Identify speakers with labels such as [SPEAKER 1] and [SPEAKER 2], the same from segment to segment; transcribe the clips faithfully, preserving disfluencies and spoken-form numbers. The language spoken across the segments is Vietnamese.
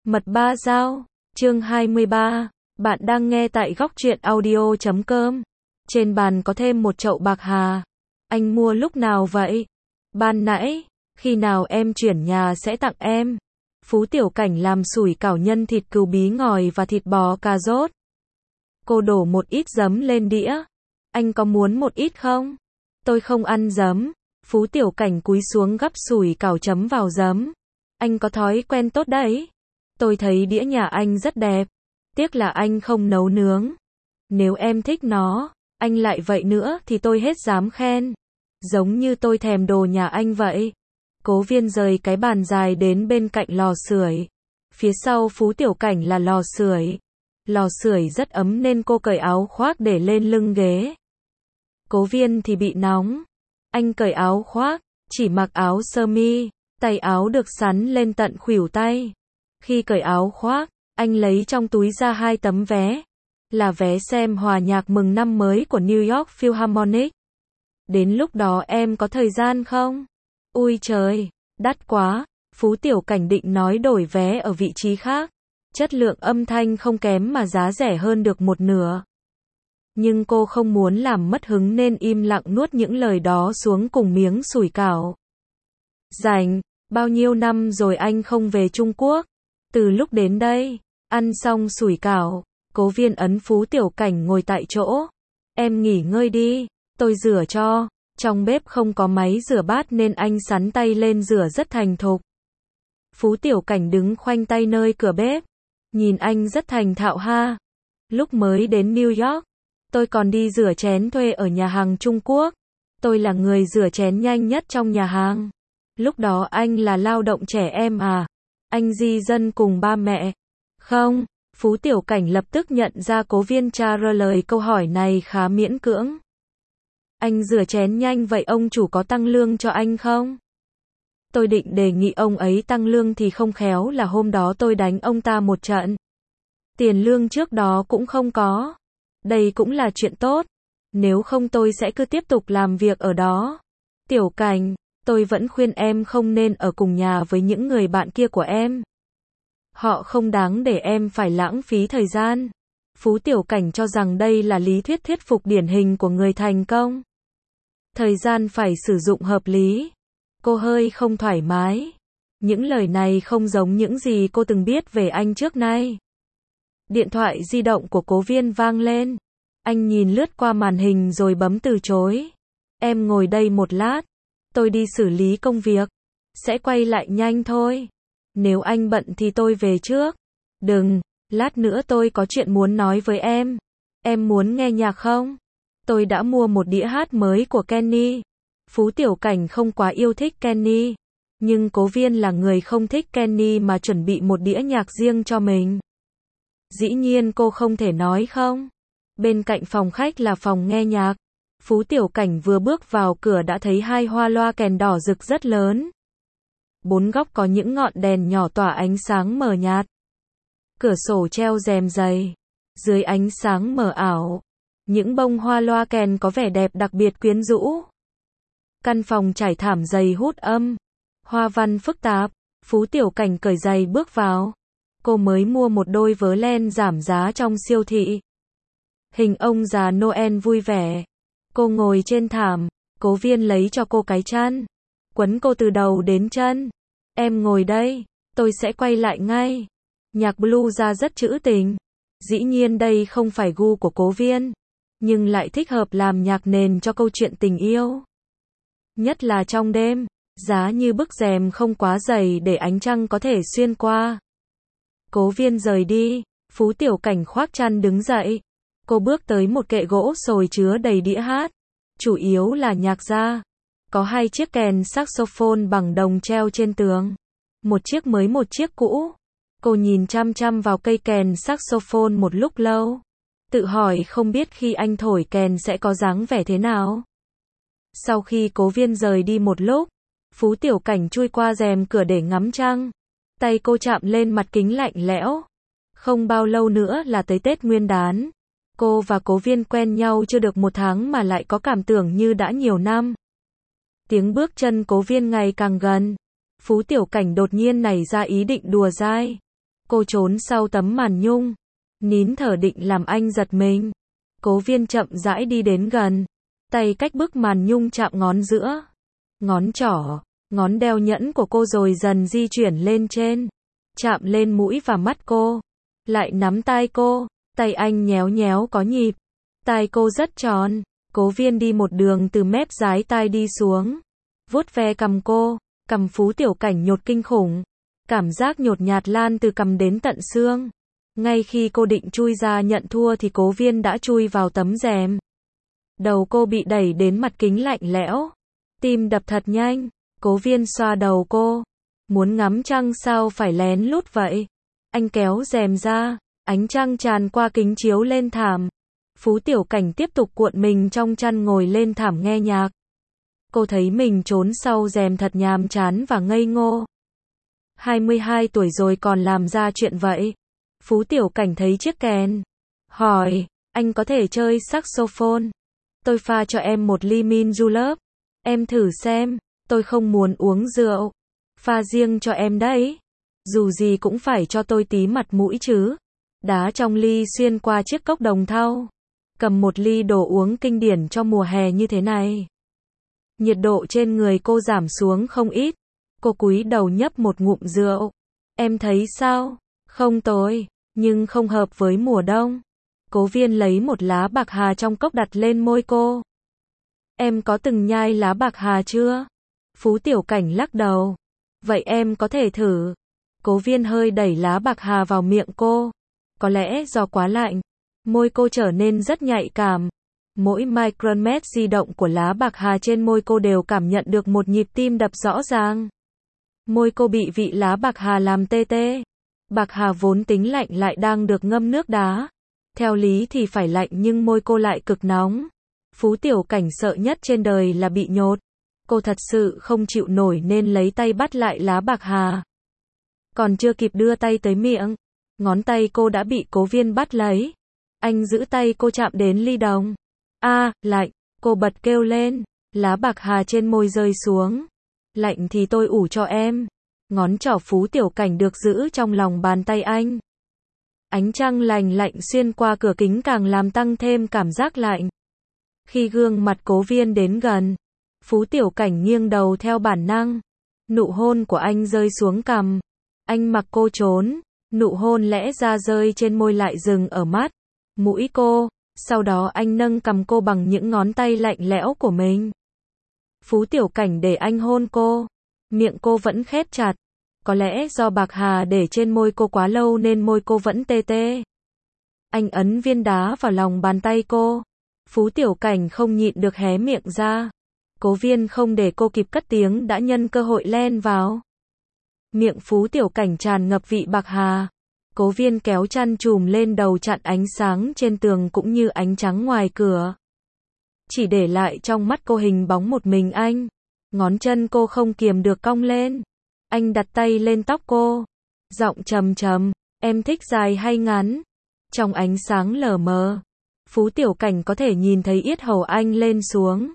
[SPEAKER 1] Mật ba dao, chương hai mươi ba. Bạn đang nghe tại góc truyện audio chấm com. Trên bàn có thêm một chậu bạc hà. Anh mua lúc nào vậy? Ban nãy, khi nào em chuyển nhà sẽ tặng em. Phú Tiểu Cảnh làm sủi cảo nhân thịt cừu bí ngòi và thịt bò cà rốt. Cô đổ một ít giấm lên đĩa. Anh có muốn một ít không? Tôi không ăn giấm. Phú Tiểu Cảnh cúi xuống gắp sủi cảo chấm vào giấm. Anh có thói quen tốt đấy. Tôi thấy đĩa nhà anh rất đẹp. Tiếc là anh không nấu nướng. Nếu em thích nó, anh lại vậy nữa thì tôi hết dám khen. Giống như tôi thèm đồ nhà anh vậy. Cố Viên rời cái bàn dài đến bên cạnh lò sưởi. Phía sau Phú Tiểu Cảnh là lò sưởi. Lò sưởi rất ấm nên cô cởi áo khoác để lên lưng ghế. Cố Viên thì bị nóng. Anh cởi áo khoác, chỉ mặc áo sơ mi, tay áo được sắn lên tận khuỷu tay. Khi cởi áo khoác, anh lấy trong túi ra hai tấm vé. Là vé xem hòa nhạc mừng năm mới của New York Philharmonic. Đến lúc đó em có thời gian không? Ui trời, đắt quá. Phú Tiểu Cảnh định nói đổi vé ở vị trí khác. Chất lượng âm thanh không kém mà giá rẻ hơn được một nửa. Nhưng cô không muốn làm mất hứng nên im lặng nuốt những lời đó xuống cùng miếng sủi cảo. Rảnh, bao nhiêu năm rồi anh không về Trung Quốc. Từ lúc đến đây, ăn xong sủi cảo, Cố Viên ấn Phú Tiểu Cảnh ngồi tại chỗ. Em nghỉ ngơi đi, tôi rửa cho. Trong bếp không có máy rửa bát nên anh sắn tay lên rửa rất thành thục. Phú Tiểu Cảnh đứng khoanh tay nơi cửa bếp. Nhìn anh rất thành thạo ha. Lúc mới đến New York, tôi còn đi rửa chén thuê ở nhà hàng Trung Quốc. Tôi là người rửa chén nhanh nhất trong nhà hàng. Lúc đó anh là lao động trẻ em à? Anh di dân cùng ba mẹ? Không, Phú Tiểu Cảnh lập tức nhận ra Cố Viên trả lời câu hỏi này khá miễn cưỡng. Anh rửa chén nhanh vậy ông chủ có tăng lương cho anh không? Tôi định đề nghị ông ấy tăng lương thì không khéo là hôm đó tôi đánh ông ta một trận. Tiền lương trước đó cũng không có. Đây cũng là chuyện tốt. Nếu không tôi sẽ cứ tiếp tục làm việc ở đó. Tiểu Cảnh, tôi vẫn khuyên em không nên ở cùng nhà với những người bạn kia của em. Họ không đáng để em phải lãng phí thời gian. Phú Tiểu Cảnh cho rằng đây là lý thuyết thuyết phục điển hình của người thành công. Thời gian phải sử dụng hợp lý. Cô hơi không thoải mái. Những lời này không giống những gì cô từng biết về anh trước nay. Điện thoại di động của Cố Viên vang lên. Anh nhìn lướt qua màn hình rồi bấm từ chối. Em ngồi đây một lát. Tôi đi xử lý công việc. Sẽ quay lại nhanh thôi. Nếu anh bận thì tôi về trước. Đừng, lát nữa tôi có chuyện muốn nói với em. Em muốn nghe nhạc không? Tôi đã mua một đĩa hát mới của Kenny. Phú Tiểu Cảnh không quá yêu thích Kenny. Nhưng Cố Viên là người không thích Kenny mà chuẩn bị một đĩa nhạc riêng cho mình. Dĩ nhiên cô không thể nói không. Bên cạnh phòng khách là phòng nghe nhạc. Phú Tiểu Cảnh vừa bước vào cửa đã thấy hai hoa loa kèn đỏ rực rất lớn. Bốn góc có những ngọn đèn nhỏ tỏa ánh sáng mờ nhạt. Cửa sổ treo rèm dày. Dưới ánh sáng mờ ảo, những bông hoa loa kèn có vẻ đẹp đặc biệt quyến rũ. Căn phòng trải thảm dày hút âm. Hoa văn phức tạp. Phú Tiểu Cảnh cởi giày bước vào. Cô mới mua một đôi vớ len giảm giá trong siêu thị. Hình ông già Noel vui vẻ. Cô ngồi trên thảm. Cố Viên lấy cho cô cái chăn. Quấn cô từ đầu đến chân. Em ngồi đây. Tôi sẽ quay lại ngay. Nhạc blues ra rất trữ tình. Dĩ nhiên đây không phải gu của Cố Viên. Nhưng lại thích hợp làm nhạc nền cho câu chuyện tình yêu. Nhất là trong đêm. Giá như bức rèm không quá dày để ánh trăng có thể xuyên qua. Cố Viên rời đi. Phú Tiểu Cảnh khoác chăn đứng dậy. Cô bước tới một kệ gỗ sồi chứa đầy đĩa hát. Chủ yếu là nhạc gia. Có hai chiếc kèn saxophone bằng đồng treo trên tường. Một chiếc mới một chiếc cũ. Cô nhìn chăm chăm vào cây kèn saxophone một lúc lâu. Tự hỏi không biết khi anh thổi kèn sẽ có dáng vẻ thế nào. Sau khi Cố Viên rời đi một lúc, Phú Tiểu Cảnh chui qua rèm cửa để ngắm trăng. Tay cô chạm lên mặt kính lạnh lẽo. Không bao lâu nữa là tới Tết Nguyên đán. Cô và Cố Viên quen nhau chưa được một tháng mà lại có cảm tưởng như đã nhiều năm. Tiếng bước chân Cố Viên ngày càng gần. Phú Tiểu Cảnh đột nhiên nảy ra ý định đùa dai. Cô trốn sau tấm màn nhung, nín thở định làm anh giật mình. Cố Viên chậm rãi đi đến gần, tay cách bức màn nhung chạm ngón giữa, ngón trỏ, ngón đeo nhẫn của cô rồi dần di chuyển lên trên, chạm lên mũi và mắt cô, lại nắm tai cô, tay anh nhéo nhéo có nhịp, tai cô rất tròn. Cố Viên đi một đường từ mép dái tai đi xuống, vuốt ve cằm cô, cằm Phú Tiểu Cảnh nhột kinh khủng, cảm giác nhột nhạt lan từ cằm đến tận xương. Ngay khi cô định chui ra nhận thua thì Cố Viên đã chui vào tấm rèm. Đầu cô bị đẩy đến mặt kính lạnh lẽo, tim đập thật nhanh. Cố Viên xoa đầu cô, muốn ngắm trăng sao phải lén lút vậy. Anh kéo rèm ra, ánh trăng tràn qua kính chiếu lên thảm. Phú Tiểu Cảnh tiếp tục cuộn mình trong chăn ngồi lên thảm nghe nhạc. Cô thấy mình trốn sau rèm thật nhàm chán và ngây ngô. hai mươi hai tuổi rồi còn làm ra chuyện vậy. Phú Tiểu Cảnh thấy chiếc kèn, hỏi, anh có thể chơi saxophone? Tôi pha cho em một ly min julep. Em thử xem, tôi không muốn uống rượu. Pha riêng cho em đấy. Dù gì cũng phải cho tôi tí mặt mũi chứ. Đá trong ly xuyên qua chiếc cốc đồng thau. Cầm một ly đồ uống kinh điển cho mùa hè như thế này. Nhiệt độ trên người cô giảm xuống không ít. Cô cúi đầu nhấp một ngụm rượu. Em thấy sao? Không tồi, nhưng không hợp với mùa đông. Cố Viên lấy một lá bạc hà trong cốc đặt lên môi cô. Em có từng nhai lá bạc hà chưa? Phú Tiểu Cảnh lắc đầu. Vậy em có thể thử. Cố Viên hơi đẩy lá bạc hà vào miệng cô. Có lẽ do quá lạnh, môi cô trở nên rất nhạy cảm. Mỗi micromet di động của lá bạc hà trên môi cô đều cảm nhận được một nhịp tim đập rõ ràng. Môi cô bị vị lá bạc hà làm tê tê. Bạc hà vốn tính lạnh lại đang được ngâm nước đá. Theo lý thì phải lạnh nhưng môi cô lại cực nóng. Phú Tiểu Cảnh sợ nhất trên đời là bị nhột. Cô thật sự không chịu nổi nên lấy tay bắt lại lá bạc hà. Còn chưa kịp đưa tay tới miệng, ngón tay cô đã bị Cố Viên bắt lấy. Anh giữ tay cô chạm đến ly đồng. A, à, lạnh, cô bật kêu lên, lá bạc hà trên môi rơi xuống. Lạnh thì tôi ủ cho em. Ngón trỏ Phú Tiểu Cảnh được giữ trong lòng bàn tay anh. Ánh trăng lành lạnh xuyên qua cửa kính càng làm tăng thêm cảm giác lạnh. Khi gương mặt Cố Viên đến gần, Phú Tiểu Cảnh nghiêng đầu theo bản năng. Nụ hôn của anh rơi xuống cằm. Anh mặc cô trốn. Nụ hôn lẽ ra rơi trên môi lại dừng ở mắt, mũi cô. Sau đó anh nâng cằm cô bằng những ngón tay lạnh lẽo của mình. Phú Tiểu Cảnh để anh hôn cô. Miệng cô vẫn khép chặt. Có lẽ do bạc hà để trên môi cô quá lâu nên môi cô vẫn tê tê. Anh ấn viên đá vào lòng bàn tay cô. Phú Tiểu Cảnh không nhịn được hé miệng ra. Cố Viên không để cô kịp cất tiếng đã nhân cơ hội len vào. Miệng Phú Tiểu Cảnh tràn ngập vị bạc hà. Cố Viên kéo chăn trùm lên đầu chặn ánh sáng trên tường cũng như ánh trắng ngoài cửa. Chỉ để lại trong mắt cô hình bóng một mình anh. Ngón chân cô không kiềm được cong lên. Anh đặt tay lên tóc cô. Giọng trầm trầm, em thích dài hay ngắn? Trong ánh sáng lờ mờ, Phú Tiểu Cảnh có thể nhìn thấy yết hầu anh lên xuống.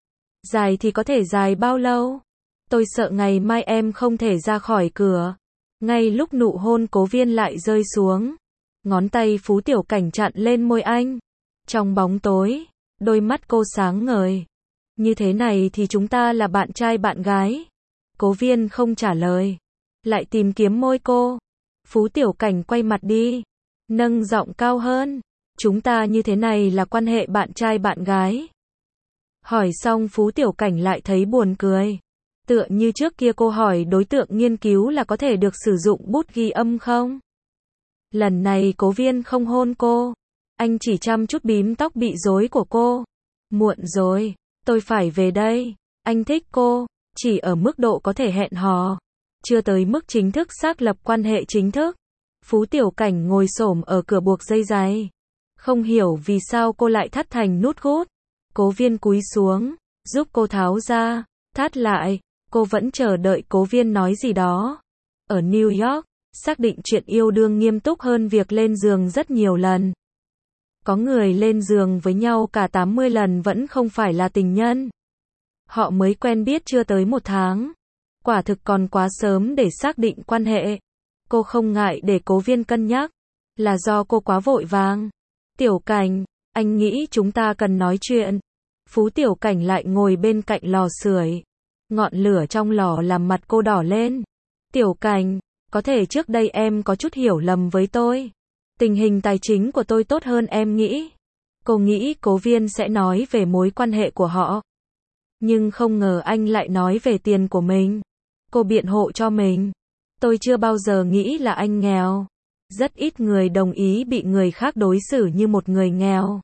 [SPEAKER 1] Dài thì có thể dài bao lâu? Tôi sợ ngày mai em không thể ra khỏi cửa. Ngay lúc nụ hôn Cố Viên lại rơi xuống, ngón tay Phú Tiểu Cảnh chặn lên môi anh. Trong bóng tối, đôi mắt cô sáng ngời. Như thế này thì chúng ta là bạn trai bạn gái. Cố Viên không trả lời, lại tìm kiếm môi cô. Phú Tiểu Cảnh quay mặt đi, nâng giọng cao hơn. Chúng ta như thế này là quan hệ bạn trai bạn gái. Hỏi xong Phú Tiểu Cảnh lại thấy buồn cười. Tựa như trước kia cô hỏi đối tượng nghiên cứu là có thể được sử dụng bút ghi âm không? Lần này Cố Viên không hôn cô. Anh chỉ chăm chút bím tóc bị rối của cô. Muộn rồi, tôi phải về đây. Anh thích cô, chỉ ở mức độ có thể hẹn hò. Chưa tới mức chính thức xác lập quan hệ chính thức. Phú Tiểu Cảnh ngồi xổm ở cửa buộc dây giày. Không hiểu vì sao cô lại thắt thành nút gút. Cố Viên cúi xuống, giúp cô tháo ra, thắt lại. Cô vẫn chờ đợi Cố Viên nói gì đó. Ở New York, xác định chuyện yêu đương nghiêm túc hơn việc lên giường rất nhiều lần. Có người lên giường với nhau cả tám mươi lần vẫn không phải là tình nhân. Họ mới quen biết chưa tới một tháng. Quả thực còn quá sớm để xác định quan hệ. Cô không ngại để Cố Viên cân nhắc, là do cô quá vội vàng. Tiểu Cảnh, anh nghĩ chúng ta cần nói chuyện. Phú Tiểu Cảnh lại ngồi bên cạnh lò sưởi. Ngọn lửa trong lò làm mặt cô đỏ lên. Tiểu Cảnh, có thể trước đây em có chút hiểu lầm với tôi. Tình hình tài chính của tôi tốt hơn em nghĩ. Cô nghĩ Cố Viên sẽ nói về mối quan hệ của họ. Nhưng không ngờ anh lại nói về tiền của mình. Cô biện hộ cho mình. Tôi chưa bao giờ nghĩ là anh nghèo. Rất ít người đồng ý bị người khác đối xử như một người nghèo.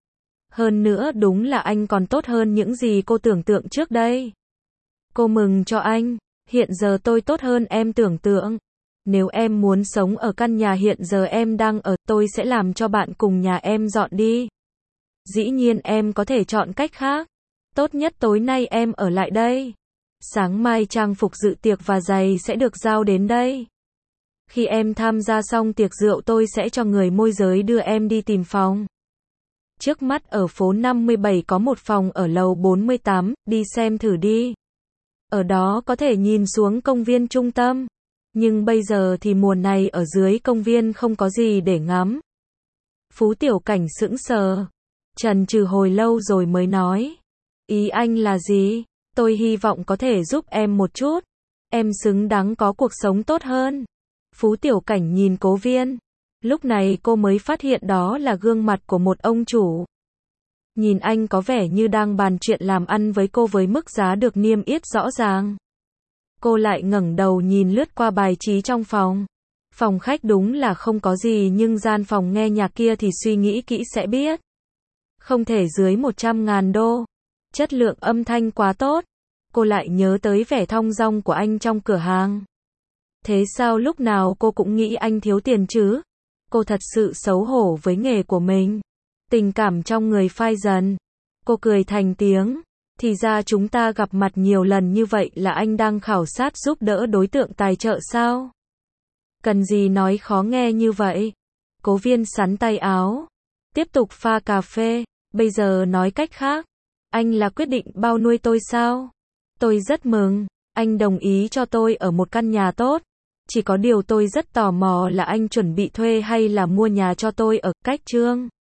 [SPEAKER 1] Hơn nữa đúng là anh còn tốt hơn những gì cô tưởng tượng trước đây. Cô mừng cho anh. Hiện giờ tôi tốt hơn em tưởng tượng. Nếu em muốn sống ở căn nhà hiện giờ em đang ở, tôi sẽ làm cho bạn cùng nhà em dọn đi. Dĩ nhiên em có thể chọn cách khác. Tốt nhất tối nay em ở lại đây. Sáng mai trang phục dự tiệc và giày sẽ được giao đến đây. Khi em tham gia xong tiệc rượu tôi sẽ cho người môi giới đưa em đi tìm phòng. Trước mắt ở phố năm mươi bảy có một phòng ở lầu bốn mươi tám, đi xem thử đi. Ở đó có thể nhìn xuống công viên trung tâm. Nhưng bây giờ thì mùa này ở dưới công viên không có gì để ngắm. Phú Tiểu Cảnh sững sờ. Chần chừ hồi lâu rồi mới nói. Ý anh là gì? Tôi hy vọng có thể giúp em một chút. Em xứng đáng có cuộc sống tốt hơn. Phú Tiểu Cảnh nhìn Cố Viên. Lúc này cô mới phát hiện đó là gương mặt của một ông chủ. Nhìn anh có vẻ như đang bàn chuyện làm ăn với cô với mức giá được niêm yết rõ ràng. Cô lại ngẩng đầu nhìn lướt qua bài trí trong phòng. Phòng khách đúng là không có gì nhưng gian phòng nghe nhạc kia thì suy nghĩ kỹ sẽ biết. Không thể dưới một trăm ngàn đô. Chất lượng âm thanh quá tốt. Cô lại nhớ tới vẻ thong dong của anh trong cửa hàng. Thế sao lúc nào cô cũng nghĩ anh thiếu tiền chứ? Cô thật sự xấu hổ với nghề của mình. Tình cảm trong người phai dần. Cô cười thành tiếng. Thì ra chúng ta gặp mặt nhiều lần như vậy là anh đang khảo sát giúp đỡ đối tượng tài trợ sao? Cần gì nói khó nghe như vậy? Cố Viên sắn tay áo. Tiếp tục pha cà phê. Bây giờ nói cách khác. Anh là quyết định bao nuôi tôi sao? Tôi rất mừng. Anh đồng ý cho tôi ở một căn nhà tốt. Chỉ có điều tôi rất tò mò là anh chuẩn bị thuê hay là mua nhà cho tôi ở cách Trương.